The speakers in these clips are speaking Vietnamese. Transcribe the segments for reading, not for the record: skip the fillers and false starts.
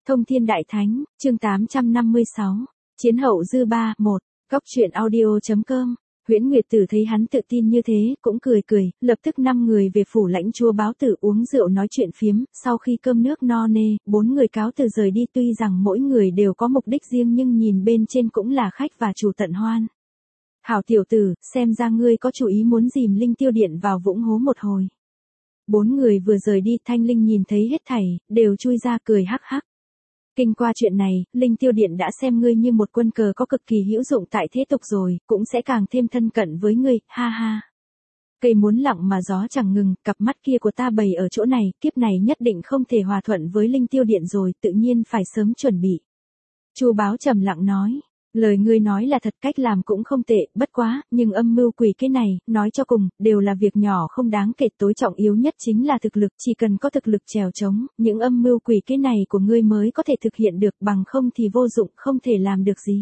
Thông Thiên Đại Thánh, chương 856, Chiến hậu dư ba, 1, Góc truyện audio.com. Huyễn Nguyệt Tử thấy hắn tự tin như thế, cũng cười cười, lập tức 5 người về phủ lãnh chúa báo tử uống rượu nói chuyện phiếm, sau khi cơm nước no nê, 4 người cáo từ rời đi, tuy rằng mỗi người đều có mục đích riêng nhưng nhìn bên trên cũng là khách và chủ tận hoan. Hảo tiểu tử, xem ra ngươi có chủ ý muốn dìm Linh Tiêu Điện vào vũng hố một hồi. 4 người vừa rời đi, Thanh Linh nhìn thấy hết thảy, đều chui ra cười hắc hắc. Kinh qua chuyện này, Linh Tiêu Điện đã xem ngươi như một quân cờ có cực kỳ hữu dụng tại thế tục rồi, cũng sẽ càng thêm thân cận với ngươi, ha ha. Cây muốn lặng mà gió chẳng ngừng, cặp mắt kia của ta bày ở chỗ này, kiếp này nhất định không thể hòa thuận với Linh Tiêu Điện rồi, tự nhiên phải sớm chuẩn bị. Chu Báo trầm lặng nói, lời ngươi nói là thật, cách làm cũng không tệ, bất quá, nhưng âm mưu quỷ cái này, nói cho cùng, đều là việc nhỏ không đáng kể, tối trọng yếu nhất chính là thực lực, chỉ cần có thực lực trèo trống, những âm mưu quỷ cái này của ngươi mới có thể thực hiện được, bằng không thì vô dụng, không thể làm được gì.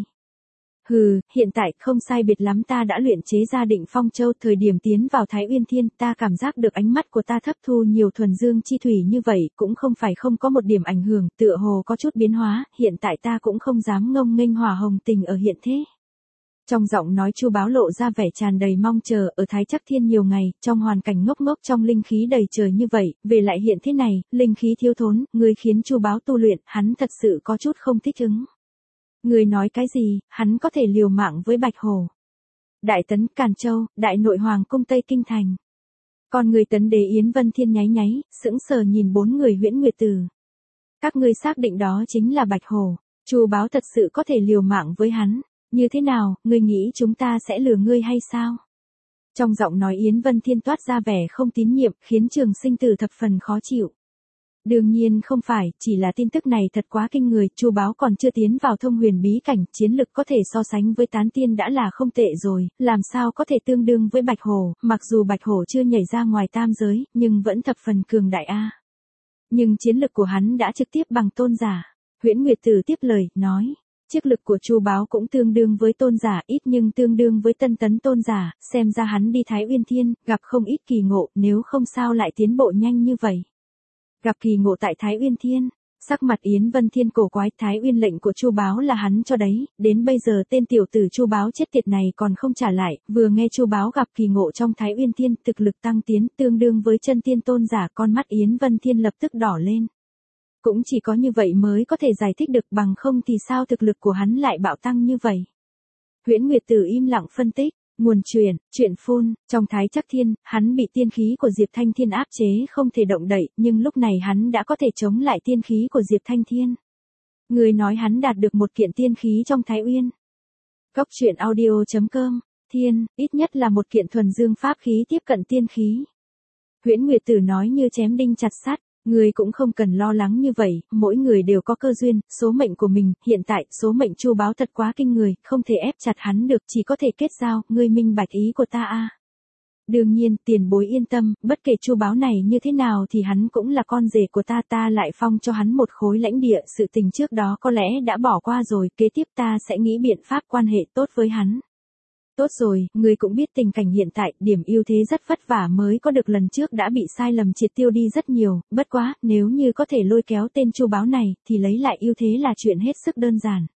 Hừ, hiện tại không sai biệt lắm, ta đã luyện chế ra Định Phong Châu, thời điểm tiến vào Thái Uyên Thiên, ta cảm giác được ánh mắt của ta hấp thu nhiều thuần dương chi thủy như vậy, cũng không phải không có một điểm ảnh hưởng, tựa hồ có chút biến hóa, hiện tại ta cũng không dám ngông nghênh hỏa hồng tình ở hiện thế. Trong giọng nói Chu Báo lộ ra vẻ tràn đầy mong chờ, ở Thái Chắc Thiên nhiều ngày, trong hoàn cảnh ngốc ngốc trong linh khí đầy trời như vậy, về lại hiện thế này, linh khí thiếu thốn, ngươi khiến Chu Báo tu luyện, hắn thật sự có chút không thích ứng. Người nói cái gì, hắn có thể liều mạng với Bạch Hổ. Đại Tấn, Càn Châu, Đại Nội Hoàng cung Tây Kinh Thành. Còn người Tấn Đế Yến Vân Thiên nháy nháy, sững sờ nhìn 4 người Huyễn Nguyệt Tử. Các ngươi xác định đó chính là Bạch Hổ, Chu Báo thật sự có thể liều mạng với hắn, như thế nào, ngươi nghĩ chúng ta sẽ lừa ngươi hay sao? Trong giọng nói Yến Vân Thiên toát ra vẻ không tín nhiệm, khiến Trường Sinh Tử thập phần khó chịu. Đương nhiên không phải, chỉ là tin tức này thật quá kinh người, Chu Báo còn chưa tiến vào thông huyền bí cảnh, chiến lực có thể so sánh với tán tiên đã là không tệ rồi, làm sao có thể tương đương với Bạch Hổ, mặc dù Bạch Hổ chưa nhảy ra ngoài tam giới, nhưng vẫn thập phần cường đại a. Nhưng chiến lực của hắn đã trực tiếp bằng tôn giả. Huyễn Nguyệt Tử tiếp lời, nói, chiến lực của Chu Báo cũng tương đương với tôn giả, ít nhưng tương đương với Tân Tấn tôn giả, xem ra hắn đi Thái Uyên Thiên, gặp không ít kỳ ngộ, nếu không sao lại tiến bộ nhanh như vậy. Gặp kỳ ngộ tại Thái Uyên Thiên, sắc mặt Yến Vân Thiên cổ quái, Thái Uyên lệnh của Chu Báo là hắn cho đấy, đến bây giờ tên tiểu tử Chu Báo chết tiệt này còn không trả lại, vừa nghe Chu Báo gặp kỳ ngộ trong Thái Uyên Thiên, thực lực tăng tiến, tương đương với chân tiên tôn giả, con mắt Yến Vân Thiên lập tức đỏ lên. Cũng chỉ có như vậy mới có thể giải thích được, bằng không thì sao thực lực của hắn lại bạo tăng như vậy. Huyễn Nguyệt Tử im lặng phân tích. Nguồn chuyện phun, trong Thái Chắc Thiên, hắn bị tiên khí của Diệp Thanh Thiên áp chế không thể động đậy, nhưng lúc này hắn đã có thể chống lại tiên khí của Diệp Thanh Thiên. Người nói hắn đạt được một kiện tiên khí trong Thái Uyên. Góc truyện audio.com, Thiên, ít nhất là một kiện thuần dương pháp khí tiếp cận tiên khí. Huyễn Nguyệt Tử nói như chém đinh chặt sắt. Người cũng không cần lo lắng như vậy, mỗi người đều có cơ duyên, số mệnh của mình, hiện tại, số mệnh Chu Báo thật quá kinh người, không thể ép chặt hắn được, chỉ có thể kết giao, ngươi minh bạch ý của ta a. Đương nhiên, tiền bối yên tâm, bất kể Chu Báo này như thế nào thì hắn cũng là con rể của ta, ta lại phong cho hắn một khối lãnh địa, sự tình trước đó có lẽ đã bỏ qua rồi, kế tiếp ta sẽ nghĩ biện pháp quan hệ tốt với hắn. Tốt rồi, ngươi cũng biết tình cảnh hiện tại, điểm ưu thế rất vất vả mới có được, lần trước đã bị sai lầm triệt tiêu đi rất nhiều, bất quá, nếu như có thể lôi kéo tên Chu Báo này, thì lấy lại ưu thế là chuyện hết sức đơn giản.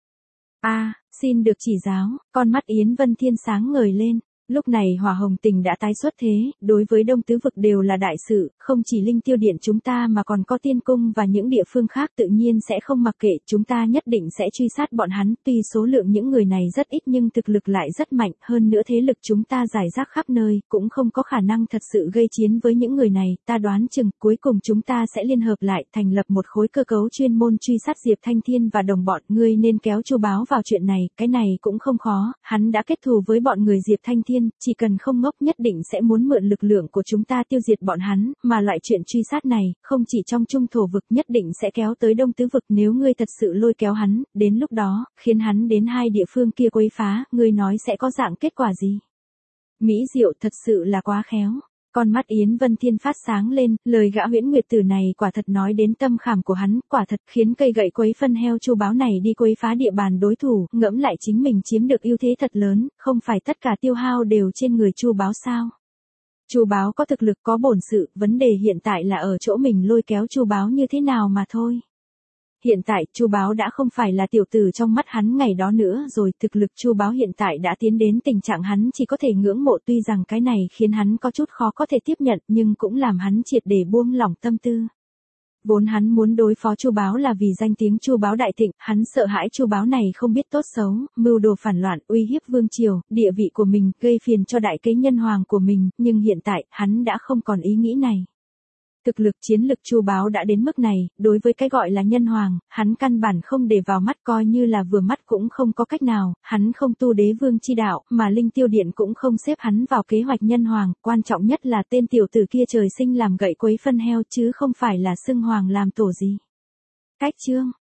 Xin được chỉ giáo, con mắt Yến Vân Thiên sáng ngời lên. Lúc này Hỏa Hồng Tình đã tái xuất thế, đối với Đông Tứ Vực đều là đại sự, không chỉ Linh Tiêu Điện chúng ta mà còn có Tiên Cung và những địa phương khác, tự nhiên sẽ không mặc kệ, chúng ta nhất định sẽ truy sát bọn hắn, tuy số lượng những người này rất ít nhưng thực lực lại rất mạnh, hơn nữa thế lực chúng ta rải rác khắp nơi, cũng không có khả năng thật sự gây chiến với những người này, ta đoán chừng cuối cùng chúng ta sẽ liên hợp lại, thành lập một khối cơ cấu chuyên môn truy sát Diệp Thanh Thiên và đồng bọn, ngươi nên kéo Chu Báo vào chuyện này, cái này cũng không khó, hắn đã kết thù với bọn người Diệp Thanh Thiên. Chỉ cần không ngốc nhất định sẽ muốn mượn lực lượng của chúng ta tiêu diệt bọn hắn, mà loại chuyện truy sát này, không chỉ trong Trung Thổ Vực nhất định sẽ kéo tới Đông Tứ Vực, nếu ngươi thật sự lôi kéo hắn, đến lúc đó, khiến hắn đến hai địa phương kia quấy phá, ngươi nói sẽ có dạng kết quả gì? Mỹ Diệu thật sự là quá khéo. Con mắt Yến Vân Thiên phát sáng lên, lời gã Huyễn Nguyệt Tử này quả thật nói đến tâm khảm của hắn, quả thật khiến cây gậy quấy phân heo Chu Báo này đi quấy phá địa bàn đối thủ, ngẫm lại chính mình chiếm được ưu thế thật lớn, không phải tất cả tiêu hao đều trên người Chu Báo sao? Chu Báo có thực lực có bổn sự, vấn đề hiện tại là ở chỗ mình lôi kéo Chu Báo như thế nào mà thôi. Hiện tại, Chu Báo đã không phải là tiểu tử trong mắt hắn ngày đó nữa rồi, thực lực Chu Báo hiện tại đã tiến đến tình trạng hắn chỉ có thể ngưỡng mộ, tuy rằng cái này khiến hắn có chút khó có thể tiếp nhận, nhưng cũng làm hắn triệt để buông lỏng tâm tư. Vốn hắn muốn đối phó Chu Báo là vì danh tiếng Chu Báo đại thịnh, hắn sợ hãi Chu Báo này không biết tốt xấu, mưu đồ phản loạn, uy hiếp vương triều, địa vị của mình, gây phiền cho đại kế nhân hoàng của mình, nhưng hiện tại, hắn đã không còn ý nghĩ này. Thực lực chiến lực Chu Báo đã đến mức này, đối với cái gọi là nhân hoàng, hắn căn bản không để vào mắt, coi như là vừa mắt cũng không có cách nào, hắn không tu đế vương chi đạo, mà Linh Tiêu Điện cũng không xếp hắn vào kế hoạch nhân hoàng, quan trọng nhất là tên tiểu tử kia trời sinh làm gậy quấy phân heo chứ không phải là xưng hoàng làm tổ gì. Cách chương